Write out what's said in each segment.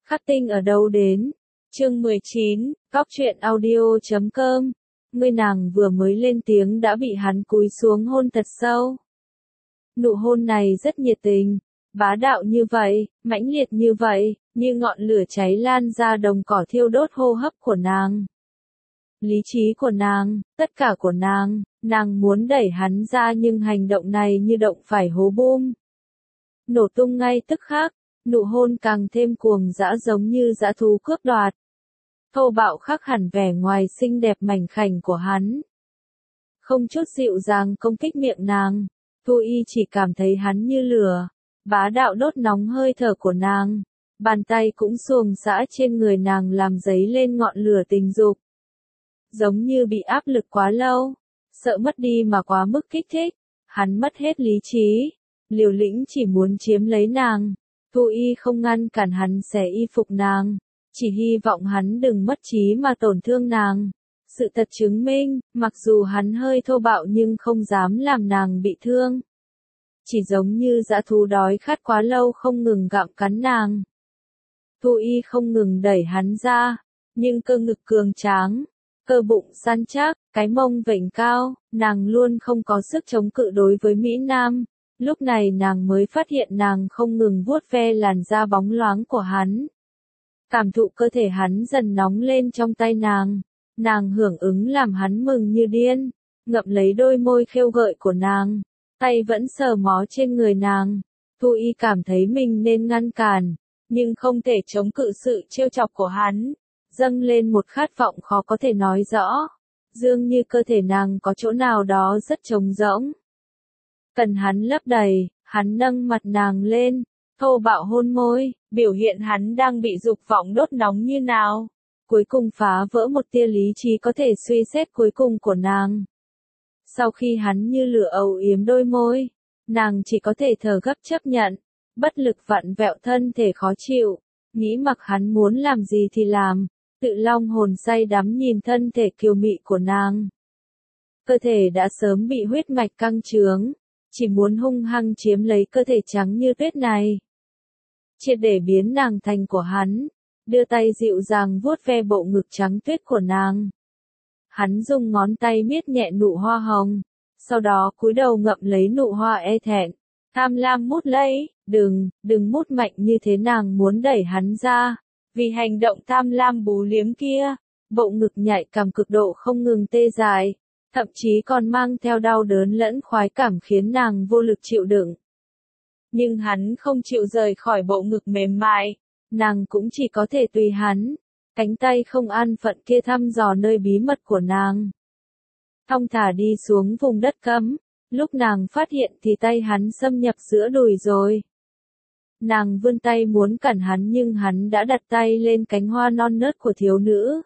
Khắc tinh ở đâu đến? Chương 19, Góc truyện audio.com. Người nàng vừa mới lên tiếng đã bị hắn cúi xuống hôn thật sâu. Nụ hôn này rất nhiệt tình, bá đạo như vậy, mãnh liệt như vậy, như ngọn lửa cháy lan ra đồng cỏ thiêu đốt hô hấp của nàng. Lý trí của nàng, tất cả của nàng muốn đẩy hắn ra nhưng hành động này như động phải hố bom. Nổ tung ngay tức khắc, nụ hôn càng thêm cuồng dã giống như dã thú cướp đoạt. Thô bạo khắc hẳn vẻ ngoài xinh đẹp mảnh khảnh của hắn. Không chút dịu dàng công kích miệng nàng, Thu Y chỉ cảm thấy hắn như lửa, bá đạo đốt nóng hơi thở của nàng. Bàn tay cũng xuồng xã trên người nàng làm dấy lên ngọn lửa tình dục. Giống như bị áp lực quá lâu, sợ mất đi mà quá mức kích thích, hắn mất hết lý trí, liều lĩnh chỉ muốn chiếm lấy nàng. Thu Y không ngăn cản hắn xẻ y phục nàng, chỉ hy vọng hắn đừng mất trí mà tổn thương nàng. Sự thật chứng minh, mặc dù hắn hơi thô bạo nhưng không dám làm nàng bị thương. Chỉ giống như dã thú đói khát quá lâu không ngừng gặm cắn nàng. Thu Y không ngừng đẩy hắn ra, nhưng cơ ngực cường tráng, cơ bụng săn chắc, cái mông vểnh cao, nàng luôn không có sức chống cự đối với Mỹ Nam. Lúc này nàng mới phát hiện nàng không ngừng vuốt ve làn da bóng loáng của hắn. Cảm thụ cơ thể hắn dần nóng lên trong tay nàng hưởng ứng làm hắn mừng như điên, ngậm lấy đôi môi khêu gợi của nàng, tay vẫn sờ mó trên người nàng. Thu Y cảm thấy mình nên ngăn cản, nhưng không thể chống cự sự trêu chọc của hắn, dâng lên một khát vọng khó có thể nói rõ, dường như cơ thể nàng có chỗ nào đó rất trống rỗng. Cần hắn lấp đầy, hắn nâng mặt nàng lên, thô bạo hôn môi, biểu hiện hắn đang bị dục vọng đốt nóng như nào. Cuối cùng phá vỡ một tia lý trí có thể suy xét cuối cùng của nàng. Sau khi hắn như lửa âu yếm đôi môi, nàng chỉ có thể thở gấp chấp nhận, bất lực vặn vẹo thân thể khó chịu, nghĩ mặc hắn muốn làm gì thì làm, tự long hồn say đắm nhìn thân thể kiều mị của nàng. Cơ thể đã sớm bị huyết mạch căng trướng, chỉ muốn hung hăng chiếm lấy cơ thể trắng như tuyết này. Triệt để biến nàng thành của hắn, đưa tay dịu dàng vuốt ve bộ ngực trắng tuyết của nàng. Hắn dùng ngón tay miết nhẹ nụ hoa hồng, sau đó cúi đầu ngậm lấy nụ hoa e thẹn, tham lam mút lấy, đừng mút mạnh như thế, nàng muốn đẩy hắn ra, vì hành động tham lam bú liếm kia, bộ ngực nhạy cảm cực độ không ngừng tê dại, thậm chí còn mang theo đau đớn lẫn khoái cảm khiến nàng vô lực chịu đựng. Nhưng hắn không chịu rời khỏi bộ ngực mềm mại, nàng cũng chỉ có thể tùy hắn, cánh tay không an phận kia thăm dò nơi bí mật của nàng. Thong thả đi xuống vùng đất cấm, lúc nàng phát hiện thì tay hắn xâm nhập giữa đùi rồi. Nàng vươn tay muốn cản hắn nhưng hắn đã đặt tay lên cánh hoa non nớt của thiếu nữ.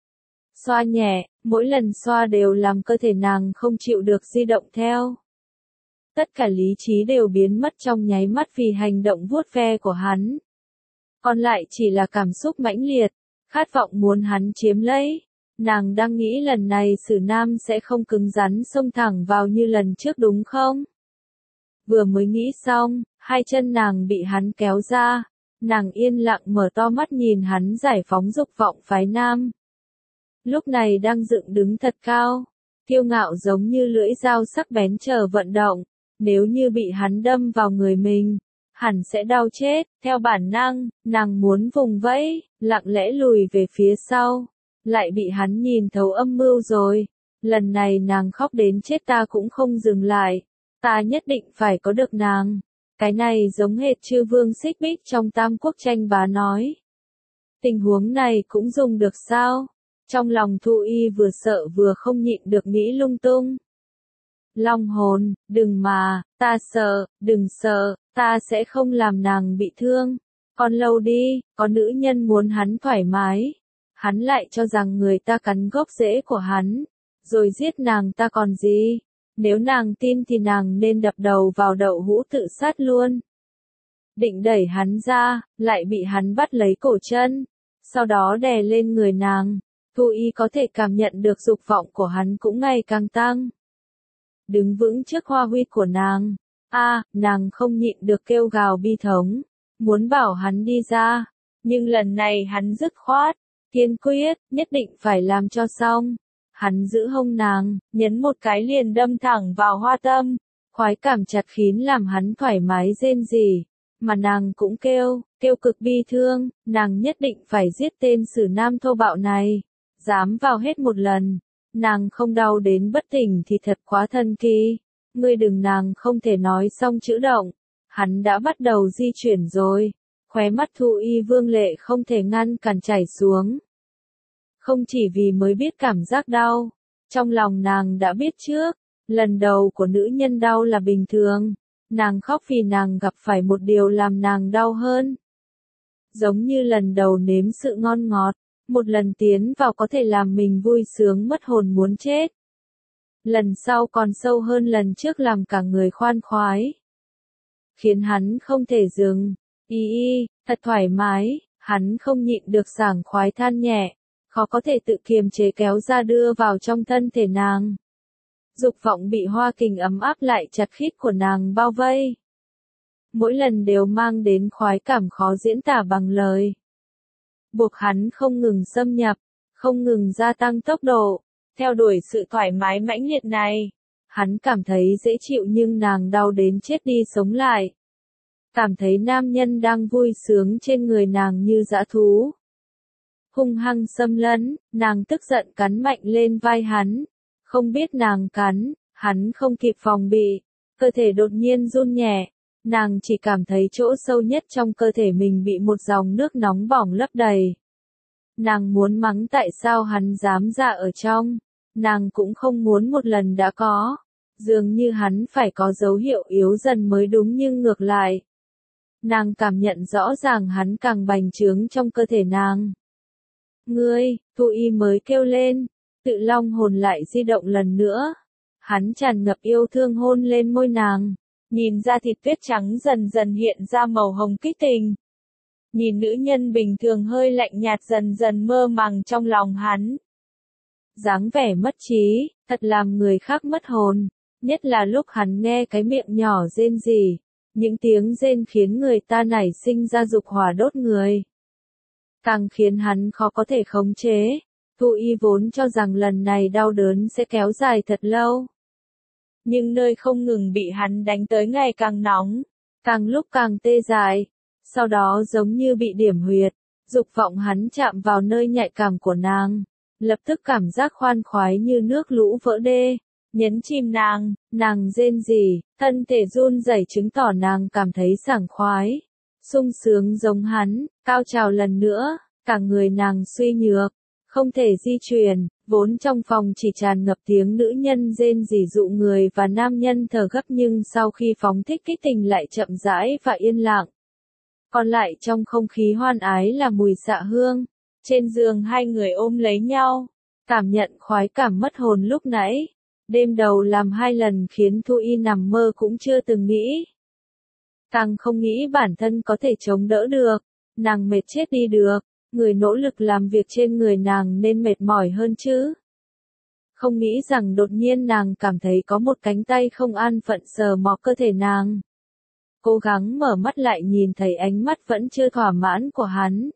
Xoa nhẹ, mỗi lần xoa đều làm cơ thể nàng không chịu được di động theo. Tất cả lý trí đều biến mất trong nháy mắt vì hành động vuốt ve của hắn. Còn lại chỉ là cảm xúc mãnh liệt, khát vọng muốn hắn chiếm lấy. Nàng đang nghĩ lần này Sử Nam sẽ không cứng rắn xông thẳng vào như lần trước đúng không? Vừa mới nghĩ xong, hai chân nàng bị hắn kéo ra. Nàng yên lặng mở to mắt nhìn hắn giải phóng dục vọng phái nam. Lúc này đang dựng đứng thật cao, kiêu ngạo giống như lưỡi dao sắc bén chờ vận động. Nếu như bị hắn đâm vào người mình, hẳn sẽ đau chết. Theo bản năng, nàng muốn vùng vẫy, lặng lẽ lùi về phía sau. Lại bị hắn nhìn thấu âm mưu rồi. Lần này nàng khóc đến chết ta cũng không dừng lại. Ta nhất định phải có được nàng. Cái này giống hệt chư vương Xích Bích trong Tam Quốc tranh bá nói. Tình huống này cũng dùng được sao? Trong lòng Thu Y vừa sợ vừa không nhịn được nghĩ lung tung. Long hồn, đừng mà, ta sợ, đừng sợ, ta sẽ không làm nàng bị thương. Còn lâu đi, có nữ nhân muốn hắn thoải mái. Hắn lại cho rằng người ta cắn gốc rễ của hắn, rồi giết nàng ta còn gì. Nếu nàng tin thì nàng nên đập đầu vào đậu hũ tự sát luôn. Định đẩy hắn ra, lại bị hắn bắt lấy cổ chân, sau đó đè lên người nàng. Thu Y có thể cảm nhận được dục vọng của hắn cũng ngày càng tăng. Đứng vững trước hoa huy của nàng. Nàng không nhịn được kêu gào bi thống, muốn bảo hắn đi ra, Nhưng lần này hắn dứt khoát, kiên quyết, nhất định phải làm cho xong. Hắn giữ hông nàng, nhấn một cái liền đâm thẳng vào hoa tâm. Khoái cảm chặt khín làm hắn thoải mái rên rỉ. Mà nàng cũng kêu cực bi thương, nàng nhất định phải giết tên sử nam thô bạo này. Dám vào hết một lần. Nàng không đau đến bất tỉnh thì thật quá thần kỳ. Ngươi đừng, nàng không thể nói xong chữ động. Hắn đã bắt đầu di chuyển rồi. Khóe mắt Thu Y Vương lệ không thể ngăn cản chảy xuống. Không chỉ vì mới biết cảm giác đau. Trong lòng nàng đã biết trước. Lần đầu của nữ nhân đau là bình thường. Nàng khóc vì nàng gặp phải một điều làm nàng đau hơn. Giống như lần đầu nếm sự ngon ngọt. Một lần tiến vào có thể làm mình vui sướng mất hồn muốn chết. Lần sau còn sâu hơn lần trước làm cả người khoan khoái. Khiến hắn không thể dừng. Thật thoải mái, hắn không nhịn được sảng khoái than nhẹ. Khó có thể tự kiềm chế kéo ra đưa vào trong thân thể nàng. Dục vọng bị hoa kình ấm áp lại chặt khít của nàng bao vây. Mỗi lần đều mang đến khoái cảm khó diễn tả bằng lời. Buộc hắn không ngừng xâm nhập, không ngừng gia tăng tốc độ, theo đuổi sự thoải mái mãnh liệt này. Hắn cảm thấy dễ chịu nhưng nàng đau đến chết đi sống lại. Cảm thấy nam nhân đang vui sướng trên người nàng như dã thú. Hung hăng xâm lấn, nàng tức giận cắn mạnh lên vai hắn. Không biết nàng cắn, hắn không kịp phòng bị, cơ thể đột nhiên run nhẹ. Nàng chỉ cảm thấy chỗ sâu nhất trong cơ thể mình bị một dòng nước nóng bỏng lấp đầy. Nàng muốn mắng tại sao hắn dám dạ ở trong. Nàng cũng không muốn một lần đã có. Dường như hắn phải có dấu hiệu yếu dần mới đúng nhưng ngược lại. Nàng cảm nhận rõ ràng hắn càng bành trướng trong cơ thể nàng. Ngươi, Thu Y mới kêu lên. Tự long hồn lại di động lần nữa. Hắn tràn ngập yêu thương hôn lên môi nàng. Nhìn da thịt tuyết trắng dần dần hiện ra màu hồng kích tình. Nhìn nữ nhân bình thường hơi lạnh nhạt dần dần mơ màng trong lòng hắn. Dáng vẻ mất trí, thật làm người khác mất hồn. Nhất là lúc hắn nghe cái miệng nhỏ rên rỉ. Những tiếng rên khiến người ta nảy sinh ra dục hỏa đốt người. Càng khiến hắn khó có thể khống chế. Thu Y vốn cho rằng lần này đau đớn sẽ kéo dài thật lâu. Nhưng nơi không ngừng bị hắn đánh tới ngày càng nóng, càng lúc càng tê dại. Sau đó giống như bị điểm huyệt, dục vọng hắn chạm vào nơi nhạy cảm của nàng. Lập tức cảm giác khoan khoái như nước lũ vỡ đê, nhấn chìm nàng rên rỉ, thân thể run rẩy chứng tỏ nàng cảm thấy sảng khoái. Sung sướng giống hắn, cao trào lần nữa, cả người nàng suy nhược, không thể di chuyển, vốn trong phòng chỉ tràn ngập tiếng nữ nhân rên rỉ dụ người và nam nhân thở gấp nhưng sau khi phóng thích kích tình lại chậm rãi và yên lặng. Còn lại trong không khí hoan ái là mùi xạ hương. Trên giường hai người ôm lấy nhau, cảm nhận khoái cảm mất hồn lúc nãy. Đêm đầu làm 2 lần khiến Thu Y nằm mơ cũng chưa từng nghĩ. Càng không nghĩ bản thân có thể chống đỡ được, nàng mệt chết đi được. Người nỗ lực làm việc trên người nàng nên mệt mỏi hơn chứ. Không nghĩ rằng đột nhiên nàng cảm thấy có một cánh tay không an phận sờ mó cơ thể nàng. Cố gắng mở mắt lại nhìn thấy ánh mắt vẫn chưa thỏa mãn của hắn.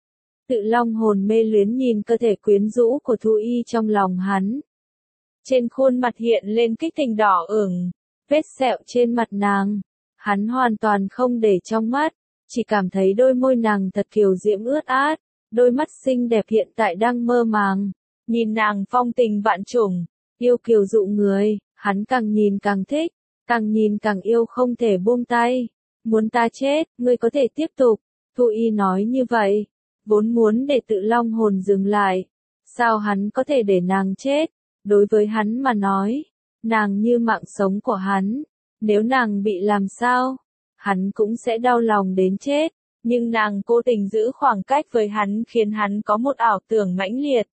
Tự long hồn mê luyến nhìn cơ thể quyến rũ của Thu Y trong lòng hắn. Trên khuôn mặt hiện lên kích tình đỏ ửng, vết sẹo trên mặt nàng. Hắn hoàn toàn không để trong mắt. Chỉ cảm thấy đôi môi nàng thật kiều diễm ướt át, đôi mắt xinh đẹp hiện tại đang mơ màng. Nhìn nàng phong tình vạn trùng, yêu kiều dụ người, hắn càng nhìn càng thích, càng nhìn càng yêu không thể buông tay. Muốn ta chết, ngươi có thể tiếp tục. Thu Y nói như vậy, vốn muốn để tự long hồn dừng lại. Sao hắn có thể để nàng chết? Đối với hắn mà nói, nàng như mạng sống của hắn. Nếu nàng bị làm sao? Hắn cũng sẽ đau lòng đến chết, nhưng nàng cố tình giữ khoảng cách với hắn khiến hắn có một ảo tưởng mãnh liệt.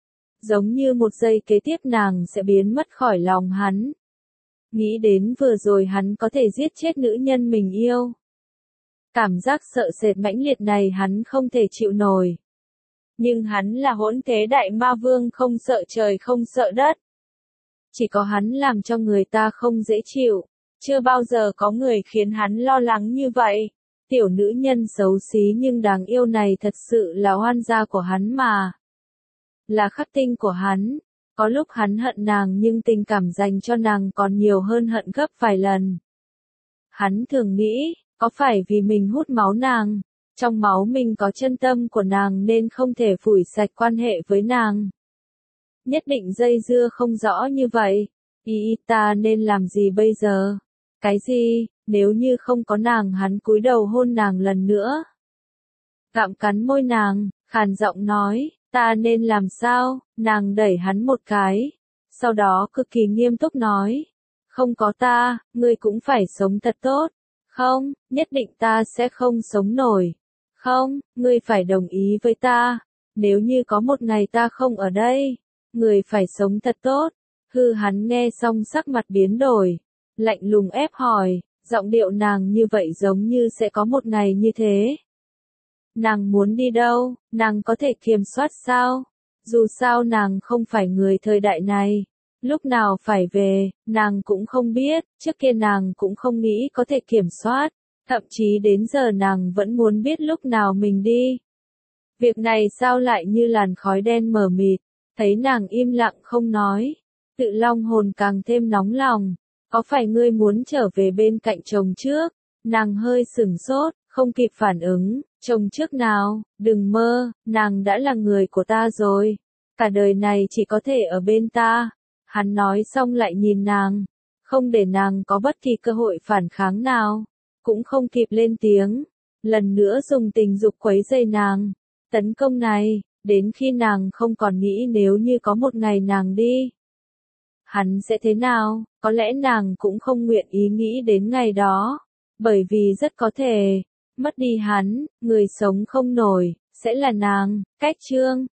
Giống như một giây kế tiếp nàng sẽ biến mất khỏi lòng hắn. Nghĩ đến vừa rồi hắn có thể giết chết nữ nhân mình yêu. Cảm giác sợ sệt mãnh liệt này hắn không thể chịu nổi. Nhưng hắn là hỗn thế đại ma vương không sợ trời không sợ đất. Chỉ có hắn làm cho người ta không dễ chịu. Chưa bao giờ có người khiến hắn lo lắng như vậy. Tiểu nữ nhân xấu xí nhưng đáng yêu này thật sự là oan gia của hắn mà. Là khắc tinh của hắn. Có lúc hắn hận nàng nhưng tình cảm dành cho nàng còn nhiều hơn hận gấp vài lần. Hắn thường nghĩ, có phải vì mình hút máu nàng, trong máu mình có chân tâm của nàng nên không thể phủi sạch quan hệ với nàng. Nhất định dây dưa không rõ như vậy. Ta nên làm gì bây giờ? Cái gì, nếu như không có nàng hắn cúi đầu hôn nàng lần nữa. Gặm cắn môi nàng, khàn giọng nói, ta nên làm sao? Nàng đẩy hắn một cái. Sau đó cực kỳ nghiêm túc nói, không có ta, ngươi cũng phải sống thật tốt. Không, nhất định ta sẽ không sống nổi. Không, ngươi phải đồng ý với ta. Nếu như có một ngày ta không ở đây, ngươi phải sống thật tốt. Hắn nghe xong sắc mặt biến đổi, lạnh lùng ép hỏi, giọng điệu nàng như vậy giống như sẽ có một ngày như thế. Nàng muốn đi đâu, nàng có thể kiểm soát sao? Dù sao nàng không phải người thời đại này. Lúc nào phải về, nàng cũng không biết, trước kia nàng cũng không nghĩ có thể kiểm soát. Thậm chí đến giờ nàng vẫn muốn biết lúc nào mình đi. Việc này sao lại như làn khói đen mờ mịt, thấy nàng im lặng không nói. Tự long hồn càng thêm nóng lòng. Có phải ngươi muốn trở về bên cạnh chồng trước? Nàng hơi sửng sốt, không kịp phản ứng. Chồng trước nào, đừng mơ, nàng đã là người của ta rồi. Cả đời này chỉ có thể ở bên ta. Hắn nói xong lại nhìn nàng. Không để nàng có bất kỳ cơ hội phản kháng nào. Cũng không kịp lên tiếng. Lần nữa dùng tình dục quấy rầy nàng. Tấn công này, đến khi nàng không còn nghĩ nếu như có một ngày nàng đi. Hắn sẽ thế nào, có lẽ nàng cũng không nguyện ý nghĩ đến ngày đó. Bởi vì rất có thể, mất đi hắn, người sống không nổi, sẽ là nàng. Cách chương